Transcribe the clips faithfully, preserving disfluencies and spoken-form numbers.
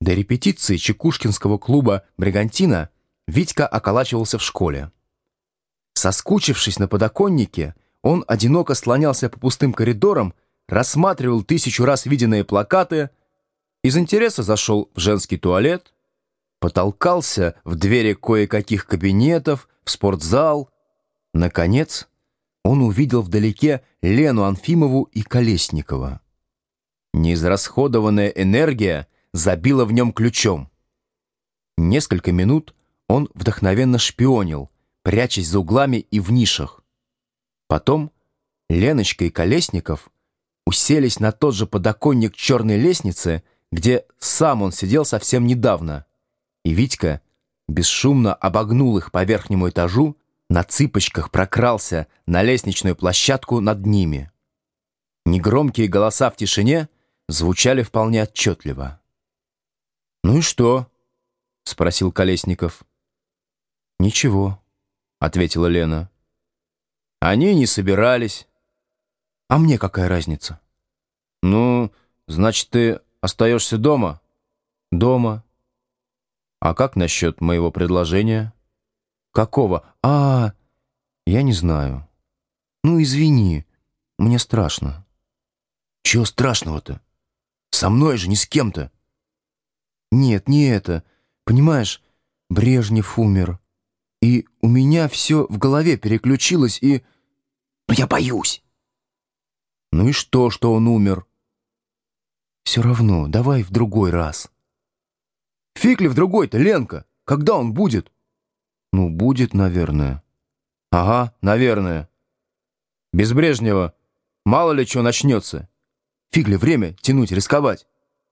До репетиции чекушкинского клуба «Бригантина» Витька околачивался в школе. Соскучившись на подоконнике, он одиноко слонялся по пустым коридорам, рассматривал тысячу раз виденные плакаты, из интереса зашел в женский туалет, потолкался в двери кое-каких кабинетов, в спортзал. Наконец, он увидел вдалеке Лену Анфимову и Колесникова. Неизрасходованная энергия забила в нем ключом. Несколько минут он вдохновенно шпионил, прячась за углами и в нишах. Потом Леночка и Колесников уселись на тот же подоконник черной лестницы, где сам он сидел совсем недавно, и Витька бесшумно обогнул их по верхнему этажу, на цыпочках прокрался на лестничную площадку над ними. Негромкие голоса в тишине звучали вполне отчетливо. «Ну и что?» — спросил Колесников. «Ничего», — ответила Лена. «Они не собирались». «А мне какая разница?» «Ну, значит, ты остаешься дома?» «Дома». «А как насчет моего предложения?» «Какого? А, я не знаю». «Ну, извини, мне страшно». «Чего страшного-то? Со мной же, не с кем-то». «Нет, не это. Понимаешь, Брежнев умер. И у меня все в голове переключилось, и... Ну, я боюсь». «Ну и что, что он умер?» «Все равно, давай в другой раз». «Фиг ли в другой-то, Ленка? Когда он будет?» «Ну, будет, наверное». «Ага, наверное. Без Брежнева мало ли что начнется. Фиг ли время тянуть, рисковать».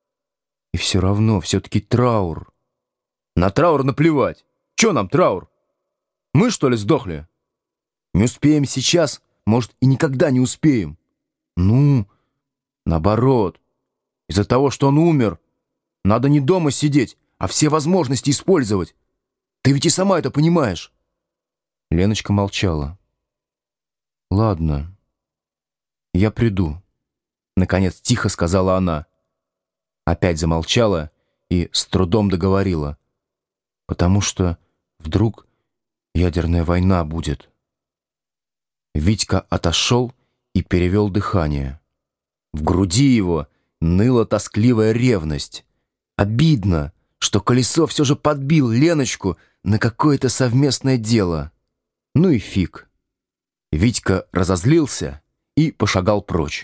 «И все равно, все-таки траур». «На траур наплевать. Че нам траур? Мы, что ли, сдохли? Не успеем сейчас, может, и никогда не успеем. Ну, наоборот. Из-за того, что он умер, надо не дома сидеть, а все возможности использовать. Ты ведь и сама это понимаешь». Леночка молчала. «Ладно, я приду», — наконец тихо сказала она. Опять замолчала и с трудом договорила. «Потому что вдруг ядерная война будет». Витька отошел и перевел дыхание. В груди его ныла тоскливая ревность. Обидно, что Колесо все же подбил Леночку на какое-то совместное дело. Ну и фиг. Витька разозлился и пошагал прочь.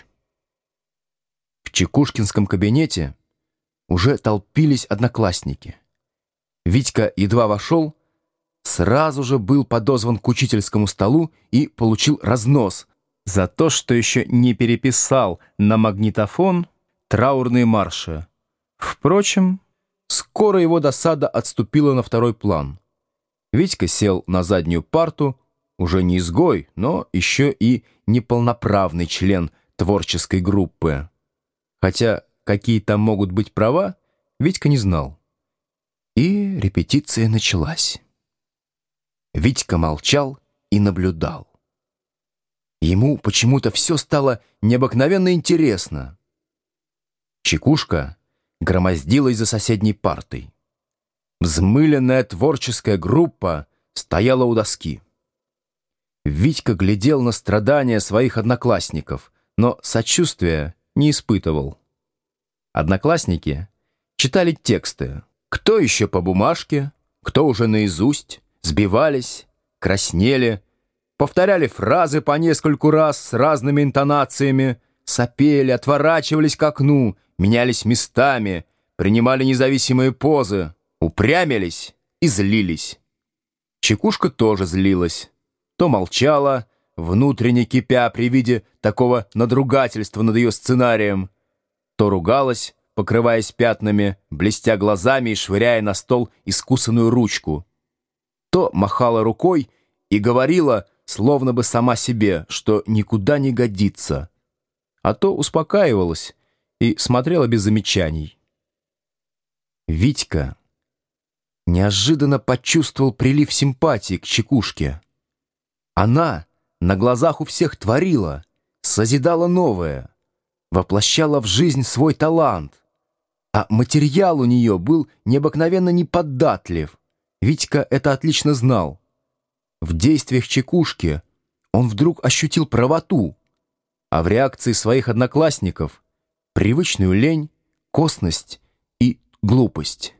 В чекушкинском кабинете уже толпились одноклассники. Витька едва вошел, сразу же был подозван к учительскому столу и получил разнос за то, что еще не переписал на магнитофон траурные марши. Впрочем, скоро его досада отступила на второй план. Витька сел на заднюю парту, уже не изгой, но еще и неполноправный член творческой группы. Хотя какие там могут быть права, Витька не знал. И репетиция началась. Витька молчал и наблюдал. Ему почему-то все стало необыкновенно интересно. Чекушка громоздилась за соседней партой. Взмыленная творческая группа стояла у доски. Витька глядел на страдания своих одноклассников, но сочувствия не испытывал. Одноклассники читали тексты. Кто еще по бумажке, кто уже наизусть, сбивались, краснели, повторяли фразы по нескольку раз с разными интонациями, сопели, отворачивались к окну, менялись местами, принимали независимые позы, упрямились и злились. Чекушка тоже злилась. То молчала, внутренне кипя при виде такого надругательства над ее сценарием, то ругалась, покрываясь пятнами, блестя глазами и швыряя на стол искусанную ручку, то махала рукой и говорила, словно бы сама себе, что никуда не годится, а то успокаивалась и смотрела без замечаний. Витька неожиданно почувствовал прилив симпатии к Чекушке. Она на глазах у всех творила, созидала новое, воплощала в жизнь свой талант. А материал у нее был необыкновенно неподатлив. Витька это отлично знал. В действиях чекушки он вдруг ощутил правоту, а в реакции своих одноклассников — привычную лень, косность и глупость.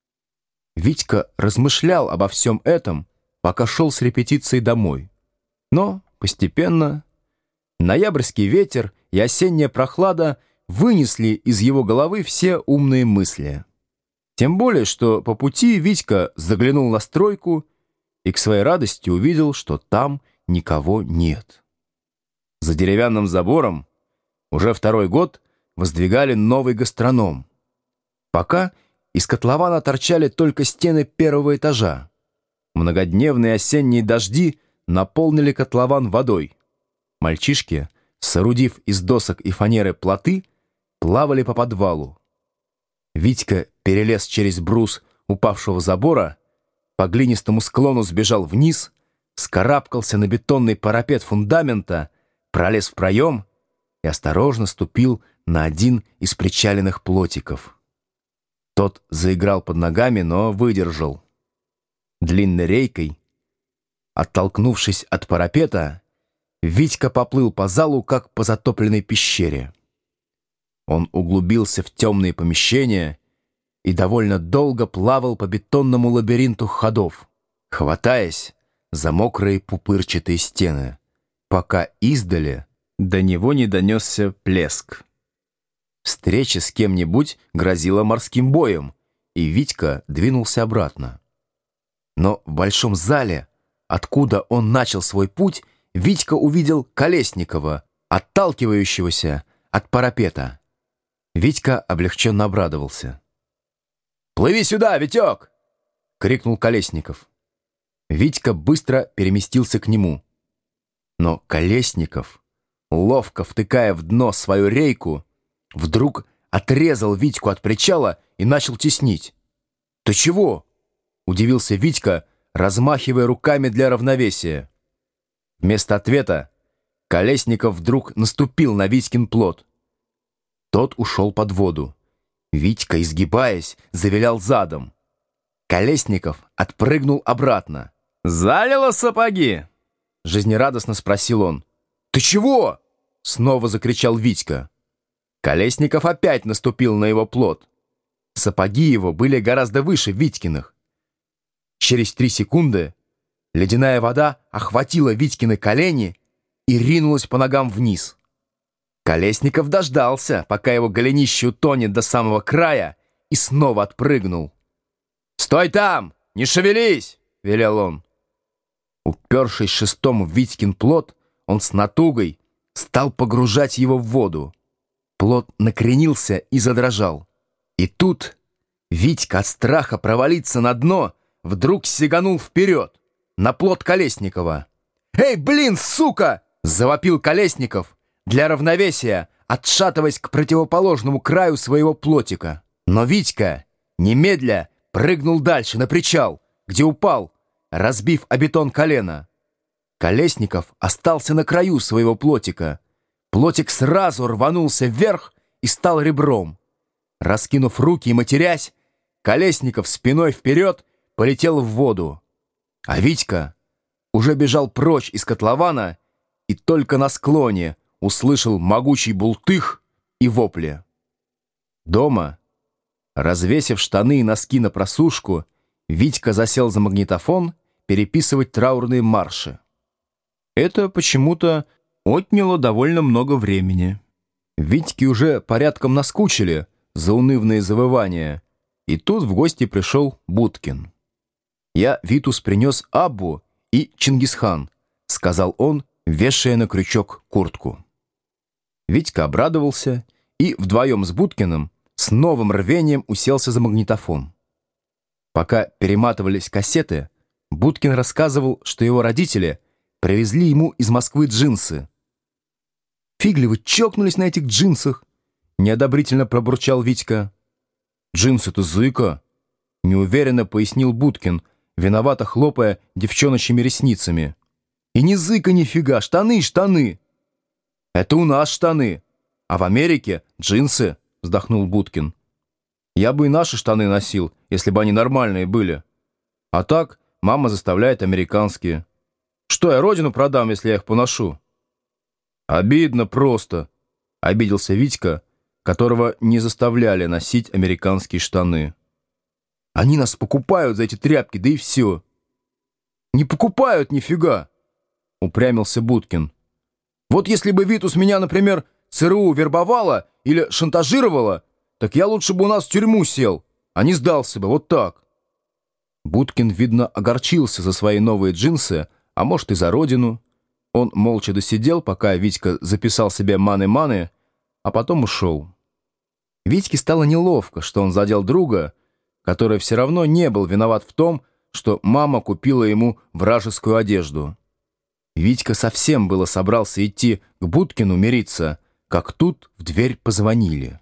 Витька размышлял обо всем этом, пока шел с репетицией домой. Но постепенно ноябрьский ветер и осенняя прохлада вынесли из его головы все умные мысли. Тем более, что по пути Витька заглянул на стройку и к своей радости увидел, что там никого нет. За деревянным забором уже второй год воздвигали новый гастроном. Пока из котлована торчали только стены первого этажа. Многодневные осенние дожди наполнили котлован водой. Мальчишки, соорудив из досок и фанеры плоты, плавали по подвалу. Витька перелез через брус упавшего забора, по глинистому склону сбежал вниз, вскарабкался на бетонный парапет фундамента, пролез в проем и осторожно ступил на один из причаленных плотиков. Тот заиграл под ногами, но выдержал. Длинной рейкой, оттолкнувшись от парапета, Витька поплыл по залу, как по затопленной пещере. Он углубился в темные помещения и довольно долго плавал по бетонному лабиринту ходов, хватаясь за мокрые пупырчатые стены, пока издали до него не донесся плеск. Встреча с кем-нибудь грозила морским боем, и Витька двинулся обратно. Но в большом зале, откуда он начал свой путь, Витька увидел Колесникова, отталкивающегося от парапета. Витька облегченно обрадовался. «Плыви сюда, Витек!» — крикнул Колесников. Витька быстро переместился к нему. Но Колесников, ловко втыкая в дно свою рейку, вдруг отрезал Витьку от причала и начал теснить. «Ты чего?» — удивился Витька, размахивая руками для равновесия. Вместо ответа Колесников вдруг наступил на Витькин плот. Тот ушел под воду. Витька, изгибаясь, завилял задом. Колесников отпрыгнул обратно. «Залило сапоги?» — жизнерадостно спросил он. «Ты чего?» — снова закричал Витька. Колесников опять наступил на его плот. Сапоги его были гораздо выше Витькиных. Через три секунды ледяная вода охватила Витькины колени и ринулась по ногам вниз. Колесников дождался, пока его голенище утонет до самого края, и снова отпрыгнул. «Стой там! Не шевелись!» — велел он. Упершись шестом в Витькин плот, он с натугой стал погружать его в воду. Плот накренился и задрожал. И тут Витька от страха провалиться на дно вдруг сиганул вперед, на плот Колесникова. «Эй, блин, сука!» — завопил Колесников, для равновесия отшатываясь к противоположному краю своего плотика. Но Витька немедля прыгнул дальше, на причал, где упал, разбив о бетон колено. Колесников остался на краю своего плотика. Плотик сразу рванулся вверх и стал ребром. Раскинув руки и матерясь, Колесников спиной вперед полетел в воду. А Витька уже бежал прочь из котлована и только на склоне услышал могучий бултых и вопли. Дома, развесив штаны и носки на просушку, Витька засел за магнитофон переписывать траурные марши. Это почему-то отняло довольно много времени. Витьке уже порядком наскучили заунывные завывания, и тут в гости пришел Будкин. «Я Витус принес Аббу и Чингисхан», — сказал он, вешая на крючок куртку. Витька обрадовался и вдвоем с Будкиным с новым рвением уселся за магнитофон. Пока перематывались кассеты, Будкин рассказывал, что его родители привезли ему из Москвы джинсы. «Фиг ли вы чокнулись на этих джинсах?» — неодобрительно пробурчал Витька. «Джинсы-то зыка», — неуверенно пояснил Будкин, виновато хлопая девчоночьими ресницами. «И не зыка нифига, штаны, штаны!» «Это у нас штаны, а в Америке джинсы», — вздохнул Будкин. Я бы и наши штаны носил, если бы они нормальные были. А так мама заставляет американские. Что я родину продам, если я их поношу? Обидно просто, обиделся Витька, которого не заставляли носить американские штаны. Они нас покупают за эти тряпки, да и все. Не покупают нифига, упрямился Будкин. Вот если бы Витус меня, например, ЦРУ вербовала или шантажировала, так я лучше бы у нас в тюрьму сел, а не сдался бы, вот так. Будкин, видно, огорчился за свои новые джинсы, а может и за родину. Он молча досидел, пока Витька записал себе маны-маны, а потом ушел. Витьке стало неловко, что он задел друга, который все равно не был виноват в том, что мама купила ему вражескую одежду. Витька совсем было собрался идти к Будкину мириться, как тут в дверь позвонили.